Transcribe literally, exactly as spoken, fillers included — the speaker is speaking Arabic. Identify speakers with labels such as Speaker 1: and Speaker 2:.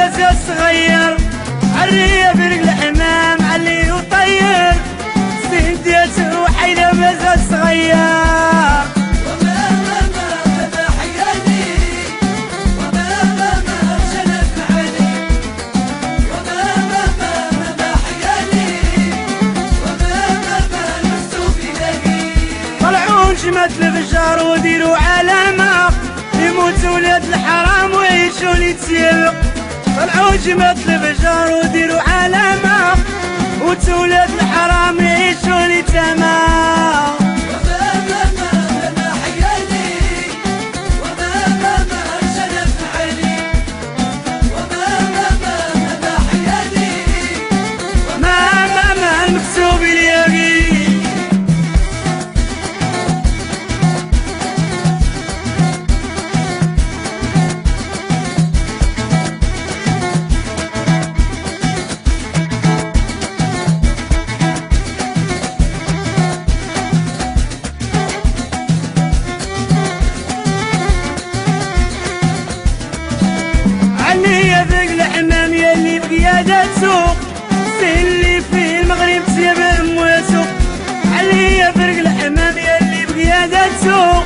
Speaker 1: مازال صغير عالرية برق الحمام علي وطير سنين ديالته وحيلة مازال صغير جمعت الفجار وديروا علامة يموت ولاد الحرام ويعيشوا ليتيم. طلعوا جمعت الفجار وديروا علامة وتولاد الحرام يعيشوا ليتامى. سوق اللي في المغرب تياب مواسو عليا فرق الحمام يلي بقيادة سوق